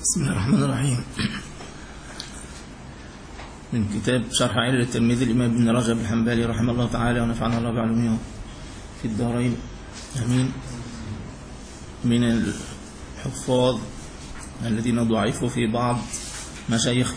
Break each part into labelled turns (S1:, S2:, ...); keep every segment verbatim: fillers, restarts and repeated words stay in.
S1: بسم الله الرحمن الرحيم. من كتاب شرح علل الترمذي الإمام ابن رجب الحنبلي رحمه الله تعالى ونفعنا الله بعلومه في الدارين آمين. من الحفاظ الذين ضعفوا في بعض مشايخ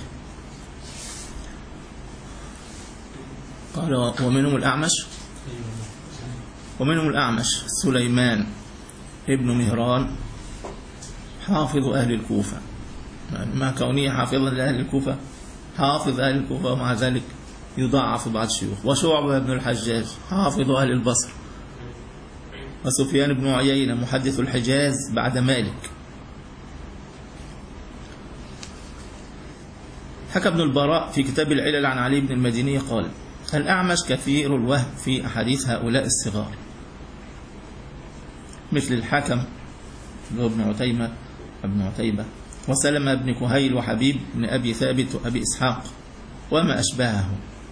S1: قال ومنهم الأعمش ومنهم الأعمش سليمان ابن مهران حافظ أهل الكوفة، مع كونه حافظا لأهل الكوفة حافظ أهل الكوفة ومع ذلك يضعف بعض الشيوخ. وشعبة بن الحجاج حافظ أهل البصر. وسفيان بن عيينة محدث الحجاز بعد مالك. حكى ابن البراء في كتاب العلل عن علي بن المديني قال الأعمش كثير الوهم في أحاديث هؤلاء الصغار، مثل الحكم اللي هو ابن عتيمة ابن عتيبة وسلمة بن كهيل وحبيب بن أبي ثابت وأبي إسحاق وما أشبهه.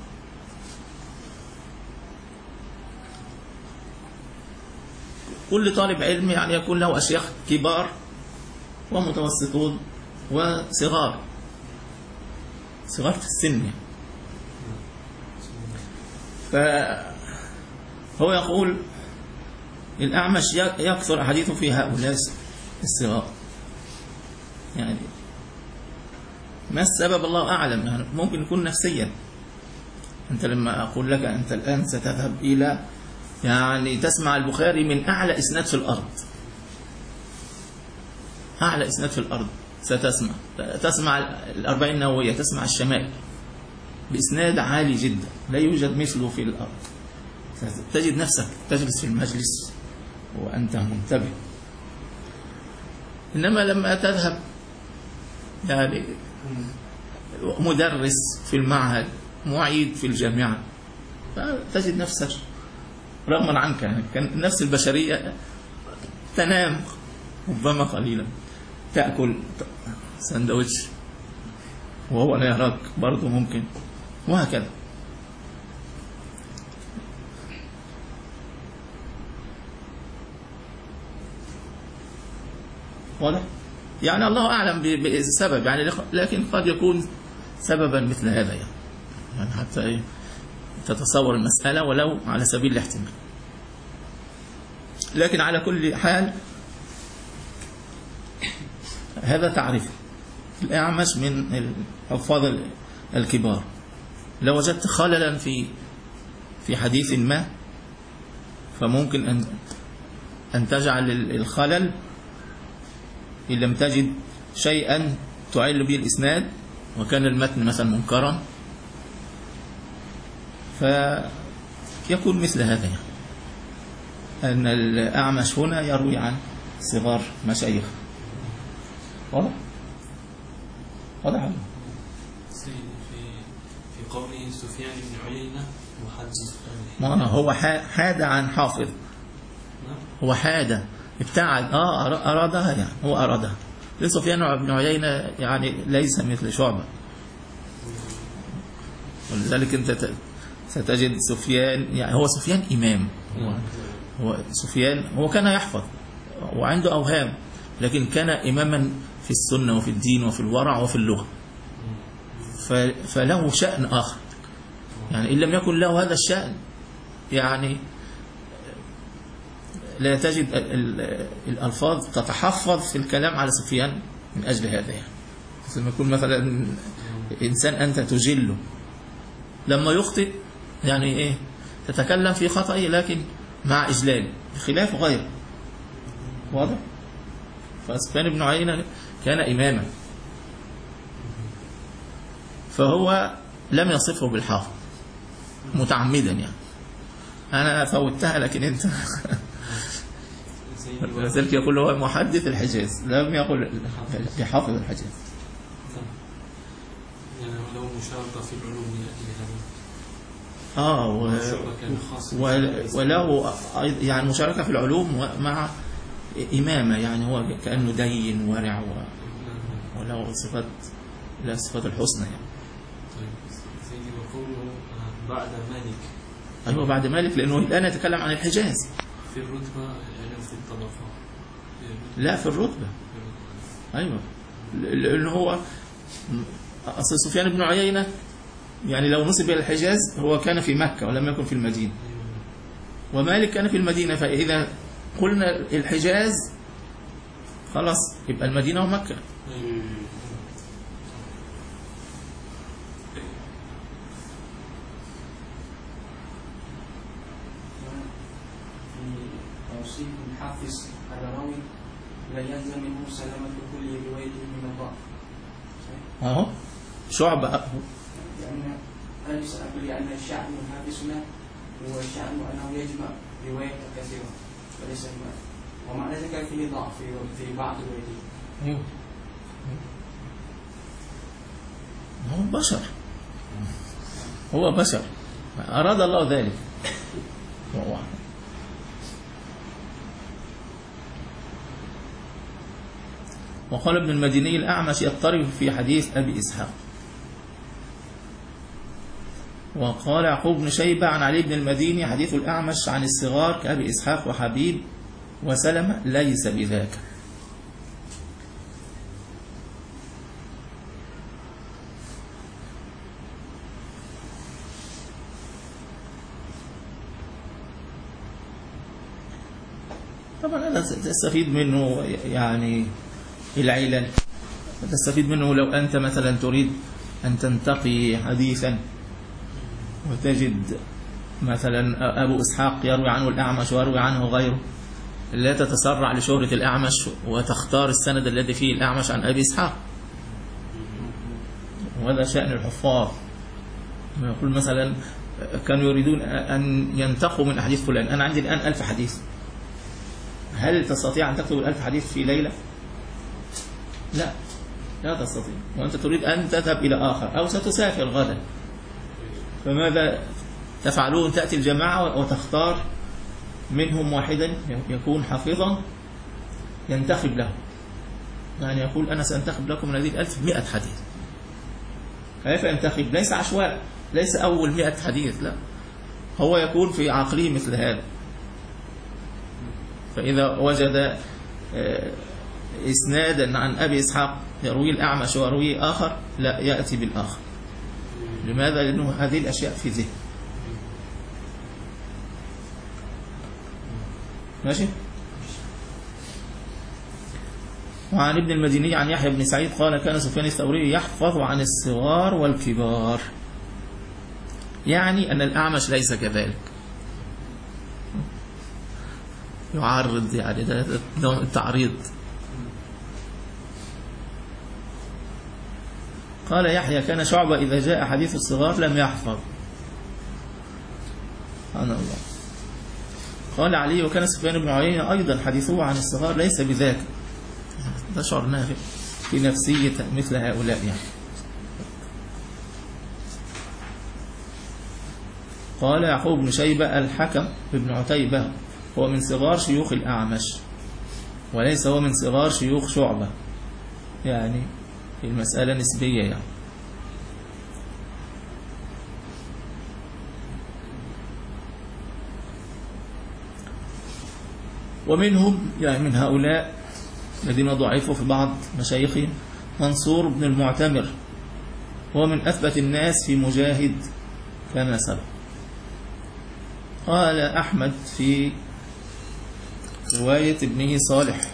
S1: كل طالب علم يعني يكون له أشياخ كبار ومتوسطون وصغار صغار في السن. فهو يقول الأعمش يكثر حديثه في هؤلاء الصغار، يعني ما السبب الله أعلم، يعني ممكن يكون نفسيا. أنت لما أقول لك أنت الآن ستذهب إلى يعني تسمع البخاري من أعلى إسناد في الأرض، أعلى إسناد في الأرض ستسمع تسمع الأربعين النووية، تسمع الشمال بإسناد عالي جدا لا يوجد مثله في الأرض، تجد نفسك تجلس في المجلس وأنت منتبه. إنما لما تذهب يعني مدرس في المعهد معيد في الجامعة فتجد نفسك رغما عنك يعني كان النفس البشرية تنام ربما قليلا، تأكل سندوتش وهو لا يراك برضه ممكن، وهكذا. واضح؟ يعني الله أعلم بالسبب يعني، لكن قد يكون سببا مثل هذا يعني, يعني حتى إيه تتصور المسألة ولو على سبيل الاحتمال. لكن على كل حال هذا تعريف الأعمش من الحفاظ الكبار. لو وجدت خللا في في حديث ما فممكن أن أن تجعل الخلل إن لم تجد شيئا تعل به الإسناد وكان المتن مثلا منكرا فيكون مثل هذا يعني. أن الأعمش هنا يروي عن صغار مشايخ. واضح؟ واضح عنه.
S2: في في قوله سفيان بن عيينة محدث
S1: ما هو حاد عن حافظ، هو حاد ابتعد اه أرادها يعني هو أرادها. سفيان بن عيينة يعني ليس مثل شعبة، ولذلك أنت ستجد سفيان يعني هو سفيان إمام، هو, هو سفيان هو كان يحفظ وعنده أوهام لكن كان إماما في السنة وفي الدين وفي الورع وفي اللغة، فله شأن آخر يعني إن لم يكن له هذا الشأن يعني لا تجد الألفاظ تتحفظ في الكلام على سفيان من أجل هذا يعني. لما يكون مثلا إنسان أنت تجله لما يخطئ يعني إيه تتكلم في خطأه لكن مع إجلال بخلاف غيره. واضح؟ فسفيان بن عيينة كان إماما فهو لم يصفه بالحافظ متعمدا يعني. أنا فوتها لكن أنت ولذلك يقول هو محدث الحجاز لم يقل بحافظ الحجاز.
S2: يعني لو مشاركة في العلوم
S1: آه و... و... وله يعني مشاركة في العلوم مع إمامة يعني هو كأنه دين ورع و... وله صفات لا صفات الحسنى يعني.
S2: طيب سيدي وقوله بعد مالك.
S1: أيوة بعد مالك لأنه الآن يتكلم عن الحجاز
S2: في الرتبة يعني في الطبقة.
S1: لا في الرتبة. أيوة لأن هو أصل سفيان بن عيينة يعني لو نسب إلى الحجاز هو كان في مكة ولم يكن في المدينة، ومالك كان في المدينة، فإذا قلنا الحجاز خلاص يبقى المدينة ومكة.
S3: توصيف الحافظ الراوي لا يلزم منه سلامة كل رواية من الضعف.
S1: أهو شعبة
S3: لأن أليس أقول أن الشعب حافظنا هو شأنه أنه يجمع رواية كثيرة وليس ومعنى ذلك فيه ضعف في بعض الروايات.
S1: أيوه هو بشر، هو بشر أراد الله ذلك. وقال ابن المديني الأعمش يضطرب في حديث أبي إسحاق. وقال يعقوب بن شيبة عن علي بن المديني حديث الأعمش عن الصغار كأبي إسحاق وحبيب وسلمة ليس بذاك. طبعا هذا تستفيد منه يعني العلل، تستفيد منه لو أنت مثلا تريد أن تنتقي حديثا وتجد مثلا أبو إسحاق يروي عنه الأعمش ويروي عنه غيره، لا تتسرع لشهرة الأعمش وتختار السند الذي فيه الأعمش عن أبي إسحاق. وهذا شأن الحفاظ، يقول مثلا كانوا يريدون أن ينتقوا من أحاديث فلان، أنا عندي الآن ألف حديث، هل تستطيع أن تكتب الألف حديث في ليلة؟ لا لا تستطيع، وأنت تريد أن تذهب إلى آخر أو ستسافر غدا، فماذا تفعلون؟ تأتي الجماعة وتختار منهم واحدا يكون حافظا ينتخب له، يعني يقول أنا سأنتخب لكم من هذه الألف مئة حديث. كيف ينتخب؟ ليس عشواء، ليس أول مئة حديث، لا، هو يكون في عقله مثل هذا. فإذا وجد إسنادا عن أبي إسحاق يروي الأعمش ويروي آخر، لا يأتي بالآخر. لماذا؟ لأنه هذه الأشياء في ذهن. ماشي. وعن ابن المديني عن يحيى بن سعيد قال كان سفيان الثوري يحفظ عن الصغار والكبار، يعني أن الأعمش ليس كذلك، يعرض يعني ده نوع التعريض. قال يحيى كان شعبة إذا جاء حديث الصغار لم يحفظ. سبحان الله. قال علي وكان سفيان بن عيينة أيضا حديثه عن الصغار ليس بذاك. شعرنا في نفسية مثل هؤلاء يعني. قال يعقوب بن شيبة الحكم بن عتيبة هو من صغار شيوخ الأعمش وليس هو من صغار شيوخ شعبة، يعني المسألة نسبية يعني. ومنهم يعني من هؤلاء الذين ضعفوا في بعض مشايخهم منصور بن المعتمر، هو من أثبت الناس في مجاهد كما سبق. قال أحمد في رواية ابنه صالح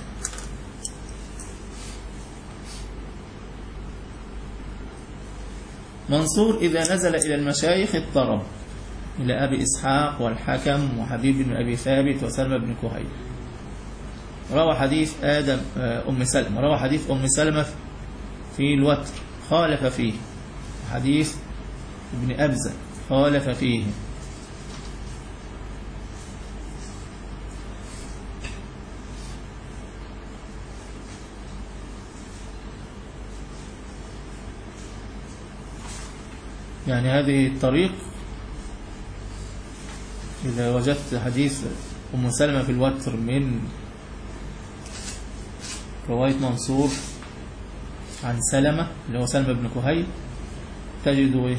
S1: منصور إذا نزل إلى المشايخ اضطرب إلى أبي إسحاق والحكم وحبيب بن أبي ثابت وسلمة بن كهيل. روى حديث آدم أم سلمة روى حديث أم سلمة في الوتر خالف فيه، حديث ابن أبزة خالف فيه. يعني هذه الطريق إذا وجدت حديث أم سلمة في الوتر من رواية منصور عن سلمة اللي هو سلمة بن كهيل تجد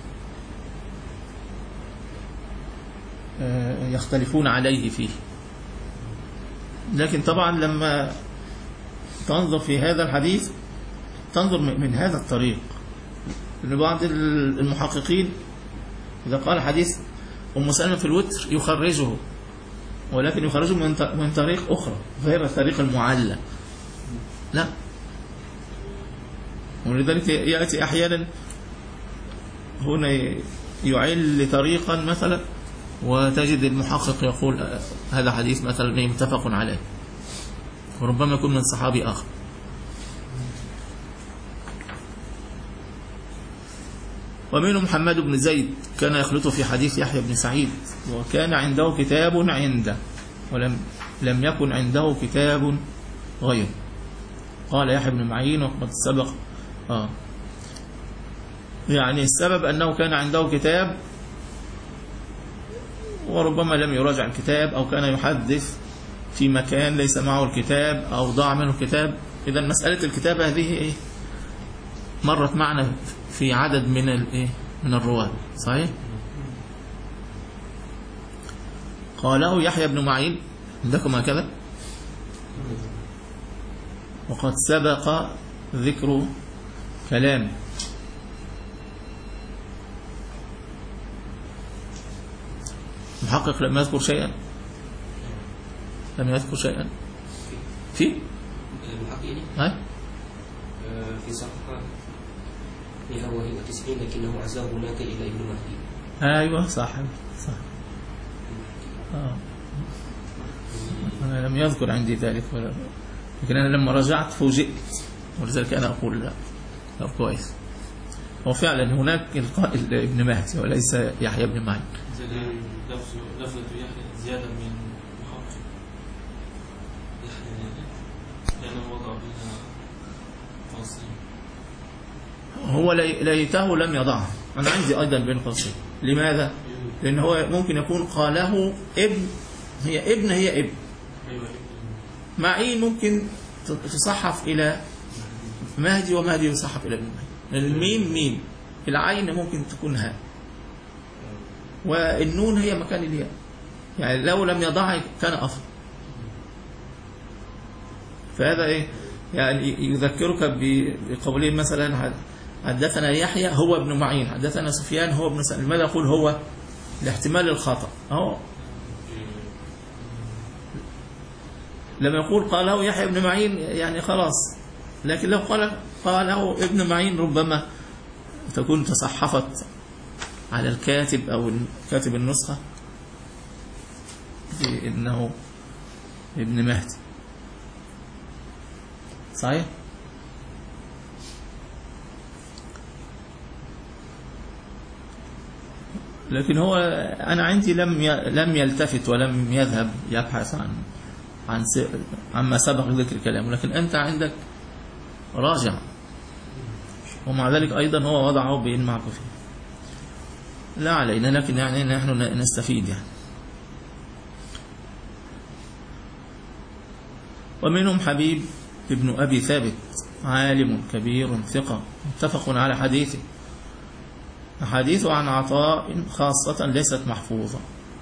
S1: يختلفون عليه فيه. لكن طبعا لما تنظر في هذا الحديث تنظر من هذا الطريق. لأن بعض المحققين إذا قال حديث أم سلمة في الوتر يخرجه، ولكن يخرجه من طريق أخرى غير الطريق المعلى. لا، ولذلك يأتي أحيانا هنا يعل طريقا مثلا وتجد المحقق يقول هذا حديث مثلا متفق عليه، وربما يكون من صحابي آخر. ومنهم محمد بن زيد كان يخلط في حديث يحيى بن سعيد، وكان عنده كتاب عنده ولم لم يكن عنده كتاب غيره. قال يحيى بن معين وقد سبق آه يعني السبب أنه كان عنده كتاب وربما لم يراجع الكتاب، أو كان يحدث في مكان ليس معه الكتاب أو ضاع منه الكتاب. إذا مسألة الكتاب هذه إيه؟ مرت معنا في عدد من الإيه؟ من الرواة. صحيح؟ قاله يحيى بن معين عندكم هكذا، وقد سبق ذكر كلام محقق لم يذكر شيئا، لم يذكر شيئا في
S4: المحققين
S1: هاي
S4: في صفحة مئة وواحد وتسعين لكنه عزاه هناك إلى ابن مهدي.
S1: أيوة صح صح آه. أنا لم يذكر عندي ذلك، لكن أنا لما رجعت فوجئت، ولذلك أنا أقول لا لا كويس. هو فعلا هناك القائل ابن مهدي وليس يحيى بن معين.
S2: لفظة يحيى زيادة من محقق يحيى لأنه وضع بها قوسين.
S1: هو ليته لم يضعها، أنا عندي أيضا بين قوسين. لماذا؟ لأن هو ممكن يكون قاله ابن، هي ابن هي ابن معين، ممكن تصحف إلى مهدي ومهدي يصحف إلى ابن معين. الميم ميم، العين ممكن تكون ها، والنون هي مكان الياء، يعني لو لم يضعها كان أفضل. فهذا إيه؟ يعني يذكرك بقولين مثلا حدثنا يحيى هو ابن معين، حدثنا سفيان هو ابن سعيد. لماذا يقول هو؟ لاحتمال الخطأ. أهو لما يقول قاله يحيى ابن معين يعني خلاص، لكن لو قال قاله ابن معين ربما تكون تصحفت على الكاتب أو كاتب النسخة إنه ابن مهدي. صحيح؟ لكن هو أنا عندي لم لم يلتفت ولم يذهب يبحث عن عن عما سبق ذكر كلامه، لكن أنت عندك راجع، ومع ذلك أيضا هو وضعه بين معك فيه. لا علينا، لكن يعني نحن نستفيد يعني. ومنهم حبيب ابن أبي ثابت عالم كبير ثقة متفق على حديثه، حديثه عن عطاء خاصة ليست محفوظة.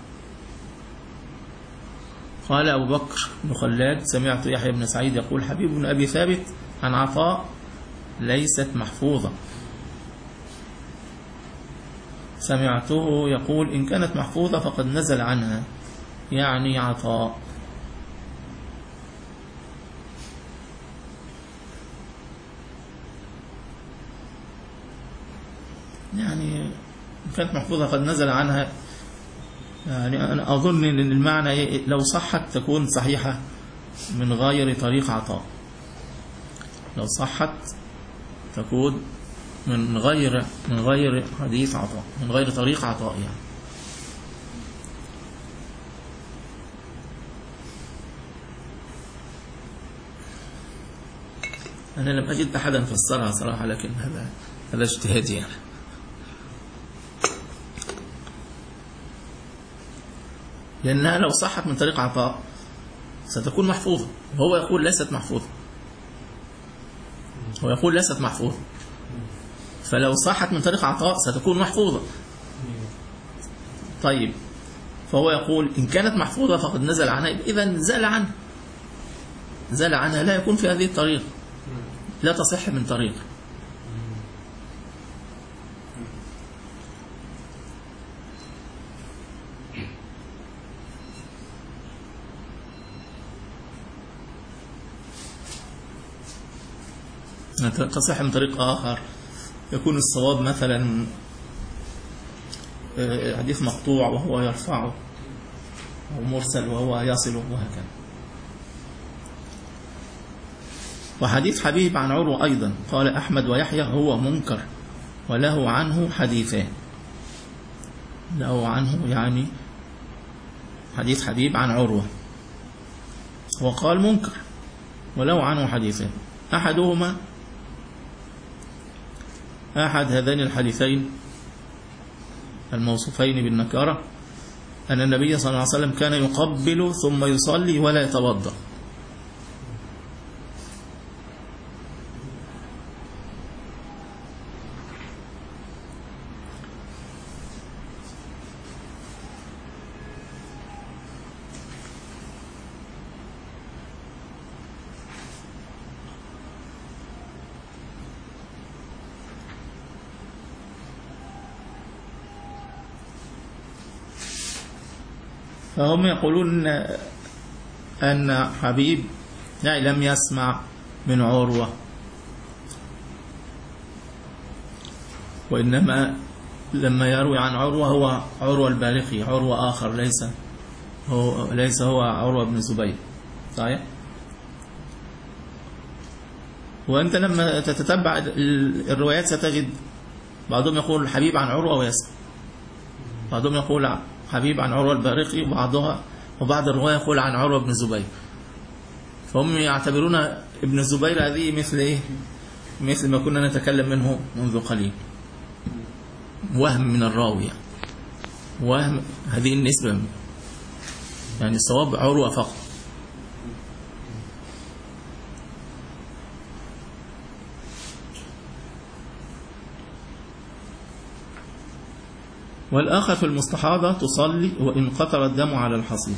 S1: قال أبو بكر بن خلاد سمعت يحيى بن سعيد يقول حبيب بن أبي ثابت عن عطاء ليست محفوظة. سمعته يقول إن كانت محفوظة فقد نزل عنها، يعني عطاء. يعني إن كانت محفوظة قد نزل عنها، يعني أنا أظن أن المعنى لو صحت تكون صحيحة من غير طريق عطاء، لو صحت تكون من غير من غير حديث عطاء، من غير طريق عطاء يعني. أنا لم أجد أحدا فسرها صراحة، لكن هذا هذا اجتهادي يعني. لأنها لو صحت من طريق عطاء ستكون محفوظة، وهو يقول ليست محفوظة، هو يقول ليست محفوظة، فلو صحت من طريق عطاء ستكون محفوظة. طيب فهو يقول إن كانت محفوظة فقد نزل عنها، إذا زال عنها، زال عنها لا يكون في هذه الطريقة، لا تصح من طريق. تصح من طريق آخر، يكون الصواب مثلا حديث مقطوع وهو يرفعه، أو مرسل وهو يصله، وهكذا. وحديث حبيب عن عروة أيضا قال أحمد ويحيى هو منكر وله عنه حديثان. له عنه يعني حديث حبيب عن عروة، وقال منكر وله عنه حديثان. أحدهما أحد هذين الحديثين الموصوفين بالنكارة أن النبي صلى الله عليه وسلم كان يقبل ثم يصلي ولا يتوضأ. فهم يقولون أن حبيب يعني لم يسمع من عروة، وإنما لما يروي عن عروة هو عروة البارقي، عروة آخر ليس هو ليس هو عروة بن الزبير. صحيح؟ وأنت لما تتتبع الروايات ستجد بعضهم يقول حبيب عن عروة ويسمع، بعضهم يقول حبيب عن عروة البارقي، وبعضها وبعض الرواية يقول عن عروة بن الزبير. فهم يعتبرون ابن الزبير هذه مثل إيه؟ مثل ما كنا نتكلم منه منذ قليل، وهم من الراوي، يعني وهم هذه النسبة، يعني الصواب عروة فقط. والآخر في المستحاضة تصلي وإن قطر الدم على الحصير.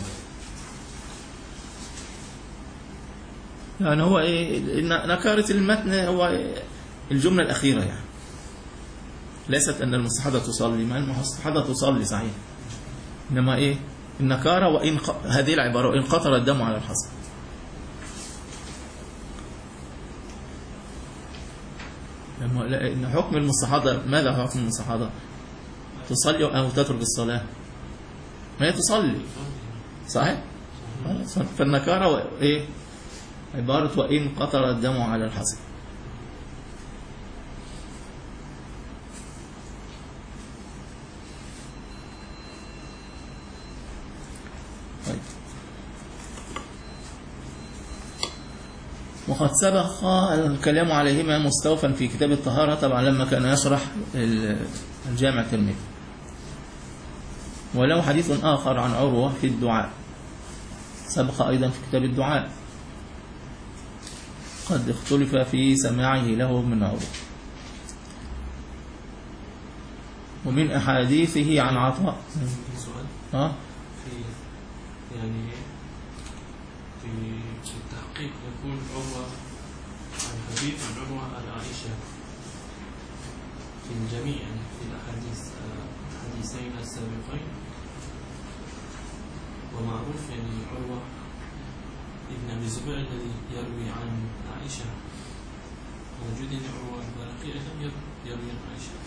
S1: يعني هو إيه نكارة المتن هو الجملة الأخيرة، يعني ليست أن المستحاضة تصلي، ما المستحاضة تصلي صحيح، إنما إيه النكارة وإن ق... هذه العبارة وإن قطر الدم على الحصير. لما إن حكم المستحاضة، ماذا حكم المستحاضة؟ تصلي أو تترك الصلاة؟ ما هي تصلي صحيح؟ فالنكارة إيه عبارة وإن قطر الدم على الحصير. طيب. وقد سبق الكلام عليهما مستوفا في كتاب الطهارة طبعا لما كان يشرح الجامع الترمذي. ولو حديث آخر عن عروة في الدعاء سبق أيضا في كتاب الدعاء، قد اختلف في سماعه له من عروة. ومن أحاديثه عن عطاء
S2: ها في يعني في التحقيق يكون عروة عن حبيب عن عروة عن عائشة في الجميع، يعني في الأحاديث الحديثين السابقين. ومعروف يعني عروة ابن أبي الزبير الذي يروي عن عائشة، موجود أن عروة البارقي أيضا يروي عن عائشة.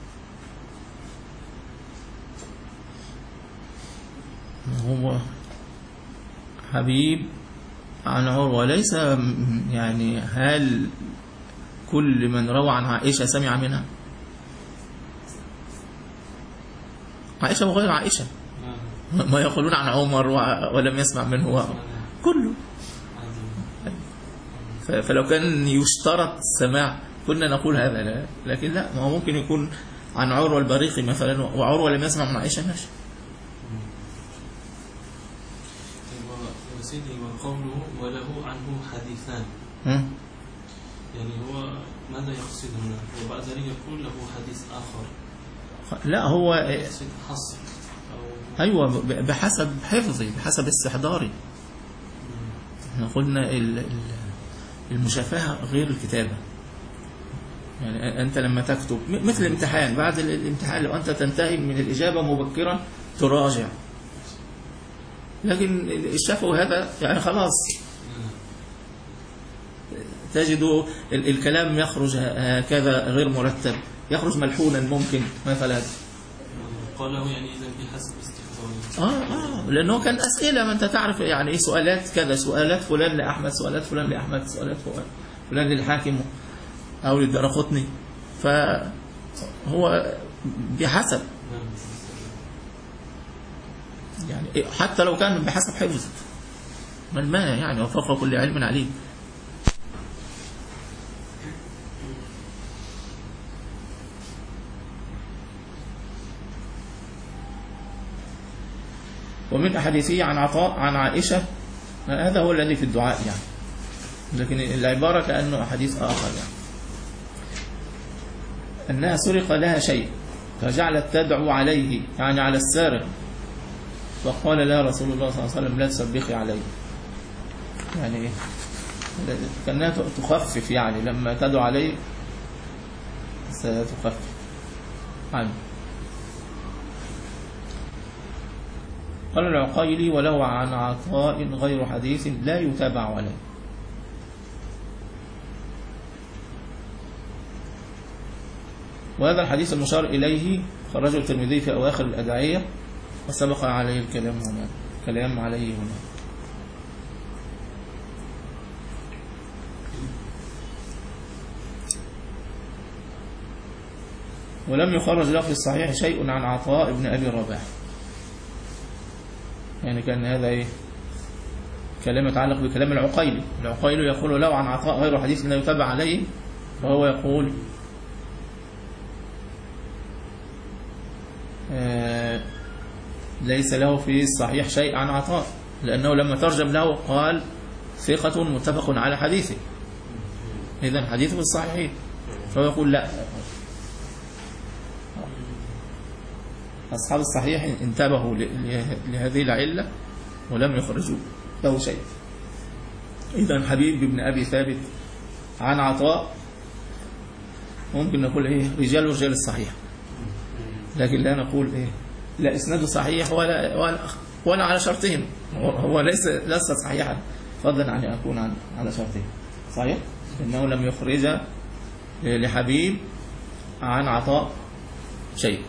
S1: هو حبيب عن عروة ليس يعني هل كل من روى عن عائشة سمع منها؟ عائشة وغير عائشة ما يقولون عن عمر ولم يسمع منه كله. فلو كان يشترط السماع كنا نقول هذا، لا، لكن لا، ما هو ممكن يكون عن عروة البارقي مثلا وعروة لم يسمع من عائشة، ماشي.
S2: سيدي وقوله وله عنه حديثان، يعني هو ماذا يقصد هنا؟ وبعد ذلك يقول له حديث آخر.
S1: لا هو
S2: حصر
S1: أيوة بحسب حفظي بحسب استحضاري. احنا قلنا المشافهة غير الكتابة. يعني أنت لما تكتب مثل الامتحان، بعد الامتحان لو أنت تنتهي من الإجابة مبكرا تراجع، لكن الشفوي هذا يعني خلاص تجد الكلام يخرج هكذا غير مرتب، يخرج ملحونا ممكن مثلا.
S2: قاله يعني إذا بحسب استحضاره.
S1: آه آه لأنه كان أسئلة، ما أنت تعرف يعني إيه، سؤالات كذا، سؤالات فلان لأحمد، سؤالات فلان لأحمد، سؤالات فلان للحاكم أو للدرقطني، فهو بحسب يعني حتى لو كان بحسب حفظ ما المانع يعني، وفوق كل علم عليم. ومن أحاديثه عن عطاء عن عائشة، هذا هو الذي في الدعاء يعني، لكن العبارة كأنه حديث آخر يعني، أنها سرق لها شيء فجعلت تدعو عليه يعني على السارق، فقال لها رسول الله صلى الله عليه وسلم لا تسبخي عليه، يعني إيه؟ كأنها تخفف يعني لما تدعو عليه ستخفف عنه. قال العقيلي ولو عن عطاء غير حديث لا يتابع عليه. وهذا الحديث المشار إليه خرجه الترمذي في أواخر الأدعية، وسبق عليه الكلام هنا كلام عليه هنا. ولم يخرج له في الصحيح شيء عن عطاء بن أبي رباح، يعني كان هذا إيه؟ كلام يتعلق بكلام العقيلي. العقيلي يقول له عن عطاء غير حديث لا يتابع عليه، وهو يقول آه ليس له في الصحيح شيء عن عطاء، لأنه لما ترجم له قال ثقة متفق على حديثه، إذن حديثه في الصحيحين، فهو يقول لا، أصحاب الصحيح انتبهوا لهذه العلة ولم يخرجوا له شيء. إذن حبيب بن أبي ثابت عن عطاء ممكن نقول إيه رجال ورجال الصحيح، لكن لا نقول إيه لا إسناده صحيح ولا ولا ولا على شرطهم، هو ليس ليس صحيحا فضلا عن أن يكون على شرطهم صحيح، إنه لم يخرج لحبيب عن عطاء شيء.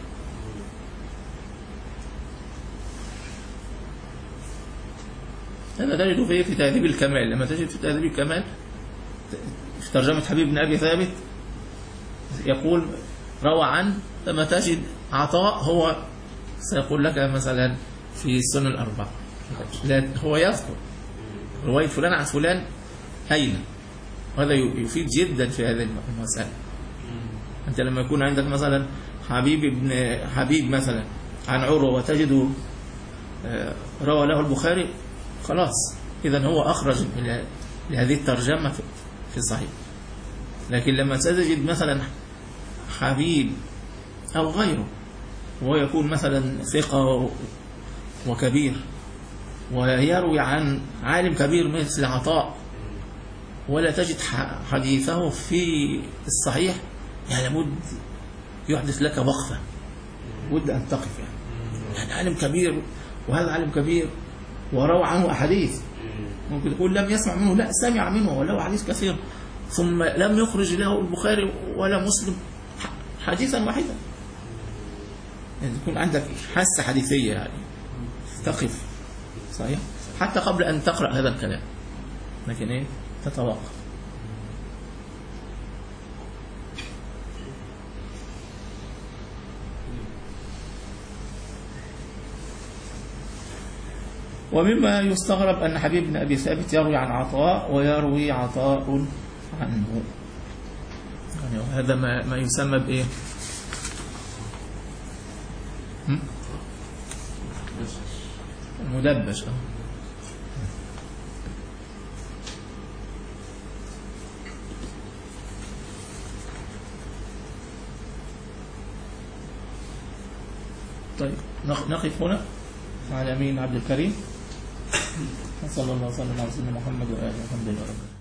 S1: هذا تجد فيه في تهذيب الكمال، لما تجد في تهذيب الكمال في ترجمة حبيب بن أبي ثابت يقول روى عن، لما تجد عطاء هو سيقول لك مثلا في السنن الأربعة، لا هو يذكر رواية فلان عن فلان أين، وهذا يفيد جدا في هذه المسألة. أنت لما يكون عندك مثلا حبيب ابن حبيب مثلا عن عروة وتجده روى له البخاري، خلاص إذن هو أخرج لهذه الترجمة في الصحيح. لكن لما تجد مثلا حبيب أو غيره وهو يكون مثلا ثقة وكبير ويروي عن عالم كبير مثل عطاء ولا تجد حديثه في الصحيح، يعني لابد يحدث لك وقفة، بد أن تقف يعني. يعني عالم كبير وهذا عالم كبير وروى عنه أحاديث، ممكن تقول لم يسمع منه، لا سمع منه وله حديث كثير، ثم لم يخرج له البخاري ولا مسلم حديثا واحدا، يعني تكون عندك حاسة حديثية يعني تقف صحيح حتى قبل أن تقرأ هذا الكلام، لكن إيه تتوقف. ومما يستغرب أن حبيب بن أبي ثابت يروي عن عطاء ويروي عطاء عنه، يعني هذا ما, ما يسمى بإيه؟ المدبش. طيب نقف هنا مع الأمين عبد الكريم، صلى الله وسلم على سيدنا محمد وآله الحمد لله رب العالمين.